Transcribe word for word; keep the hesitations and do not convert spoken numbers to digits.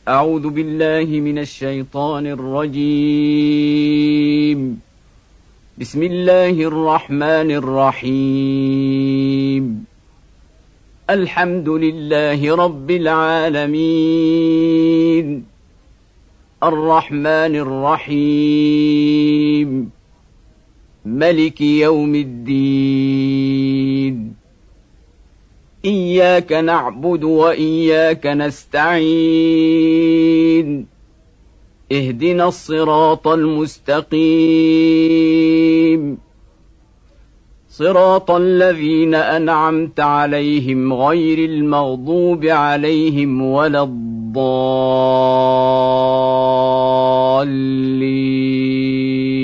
أعوذ بالله من الشيطان الرجيم. بسم الله الرحمن الرحيم. الحمد لله رب العالمين، الرحمن الرحيم، ملك يوم الدين. إياك نعبد وإياك نستعين، اهدنا الصراط المستقيم، صراط الذين أنعمت عليهم غير المغضوب عليهم ولا الضالين.